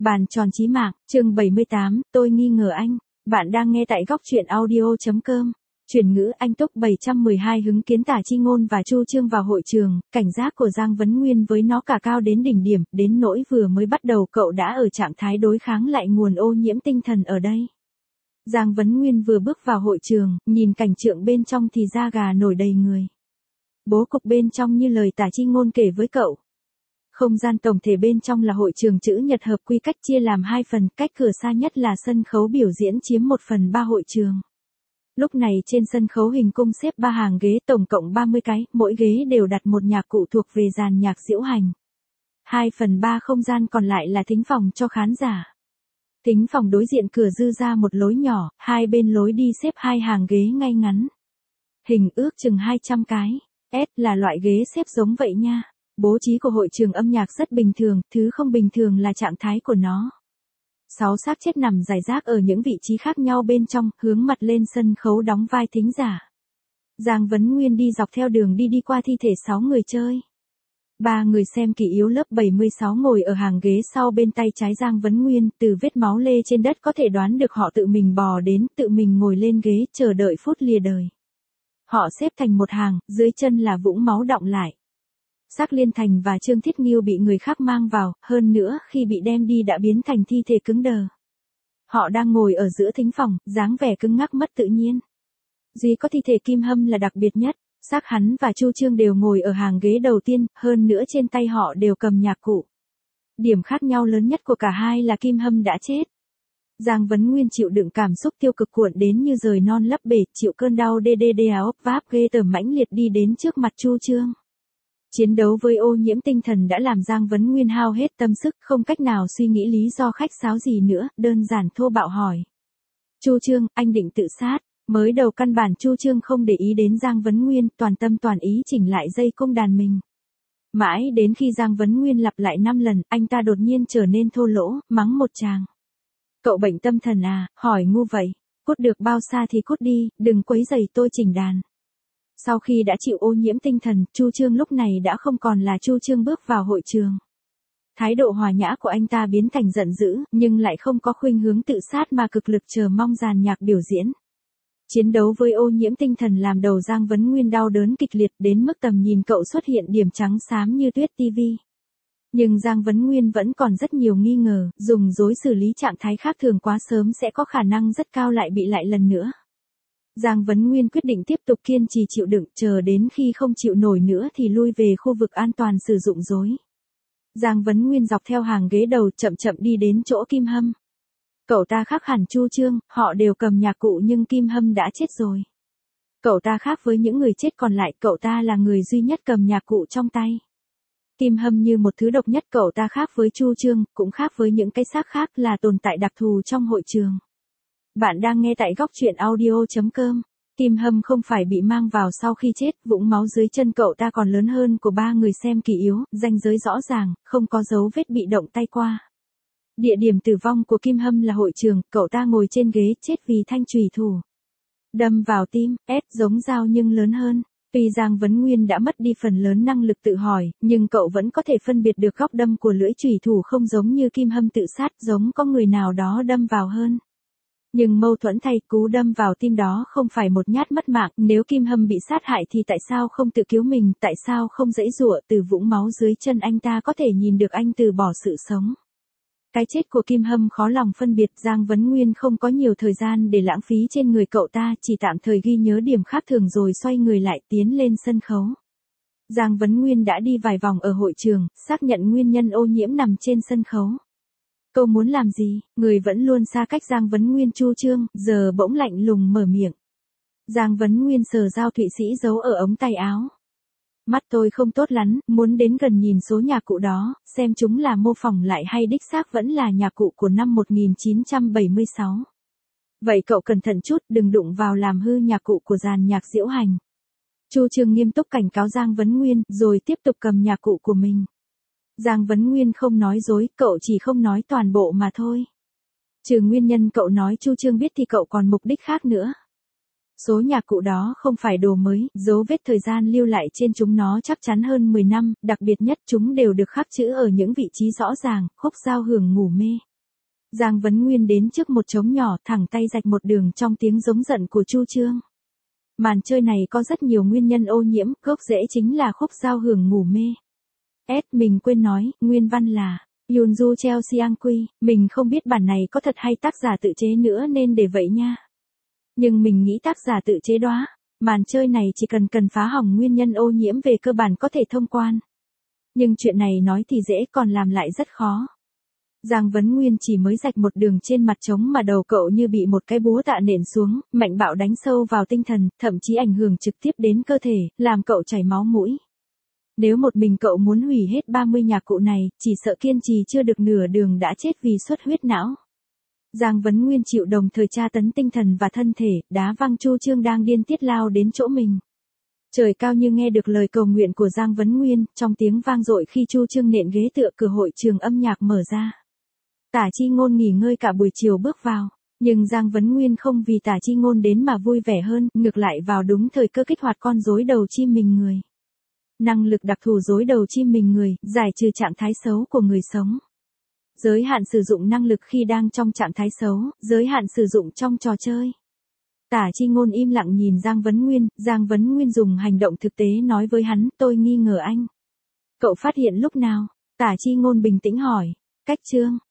Bàn tròn chí mạng, chương 78, tôi nghi ngờ anh. Bạn đang nghe tại góc truyện audio.com. Chuyển ngữ anh Túc 712 hứng kiến Tả Chi Ngôn và Chu Chương vào hội trường, cảnh giác của Giang Vấn Nguyên với nó cả cao đến đỉnh điểm, đến nỗi vừa mới bắt đầu cậu đã ở trạng thái đối kháng lại nguồn ô nhiễm tinh thần ở đây. Giang Vấn Nguyên vừa bước vào hội trường, nhìn cảnh tượng bên trong thì da gà nổi đầy người. Bố cục bên trong như lời Tả Chi Ngôn kể với cậu. Không gian tổng thể bên trong là hội trường chữ nhật hợp quy cách chia làm 2 phần, cách cửa xa nhất là sân khấu biểu diễn chiếm 1/3 hội trường. Lúc này trên sân khấu hình cung xếp 3 hàng ghế tổng cộng 30 cái, mỗi ghế đều đặt một nhạc cụ thuộc về dàn nhạc diễu hành. 2/3 không gian còn lại là thính phòng cho khán giả. Thính phòng đối diện cửa dư ra một lối nhỏ, hai bên lối đi xếp 2 hàng ghế ngay ngắn. Hình ước chừng 200 cái. Là loại ghế xếp giống vậy nha. Bố trí của hội trường âm nhạc rất bình thường, thứ không bình thường là trạng thái của nó. 6 xác chết nằm rải rác ở những vị trí khác nhau bên trong, hướng mặt lên sân khấu đóng vai thính giả. Giang Vấn Nguyên đi dọc theo đường đi qua thi thể 6 người chơi. 3 người xem kỷ yếu lớp 76 ngồi ở hàng ghế sau bên tay trái Giang Vấn Nguyên, từ vết máu lê trên đất có thể đoán được họ tự mình bò đến, tự mình ngồi lên ghế, chờ đợi phút lìa đời. Họ xếp thành một hàng, dưới chân là vũng máu đọng lại. Xác Liên Thành và Trương Thiết Nghiêu bị người khác mang vào, hơn nữa khi bị đem đi đã biến thành thi thể cứng đờ. Họ đang ngồi ở giữa thính phòng, dáng vẻ cứng ngắc mất tự nhiên. Duy có thi thể Kim Hâm là đặc biệt nhất, xác hắn và Chu Chương đều ngồi ở hàng ghế đầu tiên, hơn nữa trên tay họ đều cầm nhạc cụ. Điểm khác nhau lớn nhất của cả hai là Kim Hâm đã chết. Giang Vấn Nguyên chịu đựng cảm xúc tiêu cực cuộn đến như rời non lấp bể, chịu cơn đau ốp váp ghê tởm mãnh liệt đi đến trước mặt Chu Chương. Chiến đấu với ô nhiễm tinh thần đã làm Giang Vấn Nguyên hao hết tâm sức, không cách nào suy nghĩ lý do khách sáo gì nữa, đơn giản thô bạo hỏi. Chu Chương, anh định tự sát. Mới đầu căn bản Chu Chương không để ý đến Giang Vấn Nguyên, toàn tâm toàn ý chỉnh lại dây cung đàn mình. Mãi đến khi Giang Vấn Nguyên lặp lại 5 lần, anh ta đột nhiên trở nên thô lỗ, mắng một tràng. Cậu bệnh tâm thần à, hỏi ngu vậy. Cút được bao xa thì cút đi, đừng quấy rầy tôi chỉnh đàn. Sau khi đã chịu ô nhiễm tinh thần, Chu Chương lúc này đã không còn là Chu Chương bước vào hội trường. Thái độ hòa nhã của anh ta biến thành giận dữ, nhưng lại không có khuynh hướng tự sát mà cực lực chờ mong dàn nhạc biểu diễn. Chiến đấu với ô nhiễm tinh thần làm đầu Giang Vấn Nguyên đau đớn kịch liệt đến mức tầm nhìn cậu xuất hiện điểm trắng xám như tuyết tivi. Nhưng Giang Vấn Nguyên vẫn còn rất nhiều nghi ngờ, dùng dối xử lý trạng thái khác thường quá sớm sẽ có khả năng rất cao lại bị lại lần nữa. Giang Vấn Nguyên quyết định tiếp tục kiên trì chịu đựng, chờ đến khi không chịu nổi nữa thì lui về khu vực an toàn sử dụng dối. Giang Vấn Nguyên dọc theo hàng ghế đầu chậm chậm đi đến chỗ Kim Hâm. Cậu ta khác hẳn Chu Chương, họ đều cầm nhạc cụ nhưng Kim Hâm đã chết rồi. Cậu ta khác với những người chết còn lại, cậu ta là người duy nhất cầm nhạc cụ trong tay. Kim Hâm như một thứ độc nhất, cậu ta khác với Chu Chương, cũng khác với những cái xác khác, là tồn tại đặc thù trong hội trường. Bạn đang nghe tại góc truyện audio.com. Kim Hâm không phải bị mang vào sau khi chết, vũng máu dưới chân cậu ta còn lớn hơn của 3 người xem kỷ yếu, ranh giới rõ ràng, không có dấu vết bị động tay qua. Địa điểm tử vong của Kim Hâm là hội trường, cậu ta ngồi trên ghế chết vì thanh chùy thủ đâm vào tim, giống dao nhưng lớn hơn. Tuy Giang Vấn Nguyên đã mất đi phần lớn năng lực tự hỏi, nhưng cậu vẫn có thể phân biệt được góc đâm của lưỡi chùy thủ không giống như Kim Hâm tự sát, giống có người nào đó đâm vào hơn. Nhưng mâu thuẫn thay, cú đâm vào tim đó không phải một nhát mất mạng, nếu Kim Hâm bị sát hại thì tại sao không tự cứu mình, tại sao không giãy giụa, từ vũng máu dưới chân anh ta có thể nhìn được anh từ bỏ sự sống. Cái chết của Kim Hâm khó lòng phân biệt, Giang Vấn Nguyên không có nhiều thời gian để lãng phí trên người cậu ta, chỉ tạm thời ghi nhớ điểm khác thường rồi xoay người lại tiến lên sân khấu. Giang Vấn Nguyên đã đi vài vòng ở hội trường, xác nhận nguyên nhân ô nhiễm nằm trên sân khấu. Cậu muốn làm gì? Người vẫn luôn xa cách Giang Vấn Nguyên Chu Chương, giờ bỗng lạnh lùng mở miệng. Giang Vấn Nguyên sờ dao Thụy Sĩ giấu ở ống tay áo. Mắt tôi không tốt lắm, muốn đến gần nhìn số nhạc cụ đó, xem chúng là mô phỏng lại hay đích xác vẫn là nhạc cụ của năm 1976. Vậy cậu cẩn thận chút, đừng đụng vào làm hư nhạc cụ của dàn nhạc diễu hành. Chu Chương nghiêm túc cảnh cáo Giang Vấn Nguyên, rồi tiếp tục cầm nhạc cụ của mình. Giang Vấn Nguyên không nói dối, cậu chỉ không nói toàn bộ mà thôi. Trừ nguyên nhân cậu nói Chu Chương biết thì cậu còn mục đích khác nữa. Số nhạc cụ đó không phải đồ mới, dấu vết thời gian lưu lại trên chúng nó chắc chắn hơn 10 năm, đặc biệt nhất chúng đều được khắc chữ ở những vị trí rõ ràng, khúc giao hưởng ngủ mê. Giang Vấn Nguyên đến trước một trống nhỏ, thẳng tay rạch một đường trong tiếng giống giận của Chu Chương. Màn chơi này có rất nhiều nguyên nhân ô nhiễm, gốc rễ chính là khúc giao hưởng ngủ mê. Mình quên nói, nguyên văn là Yunju Chelsea Quy, mình không biết bản này có thật hay tác giả tự chế nữa nên để vậy nha. Nhưng mình nghĩ tác giả tự chế đó. Màn chơi này chỉ cần phá hỏng nguyên nhân ô nhiễm về cơ bản có thể thông quan. Nhưng chuyện này nói thì dễ còn làm lại rất khó. Giang Vấn Nguyên chỉ mới rạch một đường trên mặt trống mà đầu cậu như bị một cái búa tạ nện xuống, mạnh bạo đánh sâu vào tinh thần, thậm chí ảnh hưởng trực tiếp đến cơ thể, làm cậu chảy máu mũi. Nếu một mình cậu muốn hủy hết 30 nhạc cụ này, chỉ sợ kiên trì chưa được nửa đường đã chết vì xuất huyết não. Giang Vấn Nguyên chịu đồng thời tra tấn tinh thần và thân thể, đá văng Chu Chương đang điên tiết lao đến chỗ mình. Trời cao như nghe được lời cầu nguyện của Giang Vấn Nguyên, trong tiếng vang dội khi Chu Chương nện ghế tựa cửa hội trường âm nhạc mở ra. Tả Chi Ngôn nghỉ ngơi cả buổi chiều bước vào, nhưng Giang Vấn Nguyên không vì Tả Chi Ngôn đến mà vui vẻ hơn, ngược lại vào đúng thời cơ kích hoạt con rối đầu chim mình người. Năng lực đặc thù rối đầu chim mình người, giải trừ trạng thái xấu của người sống. Giới hạn sử dụng năng lực khi đang trong trạng thái xấu, giới hạn sử dụng trong trò chơi. Tả Chi Ngôn im lặng nhìn Giang Vấn Nguyên dùng hành động thực tế nói với hắn, tôi nghi ngờ anh. Cậu phát hiện lúc nào? Tả Chi Ngôn bình tĩnh hỏi. Cách Chương.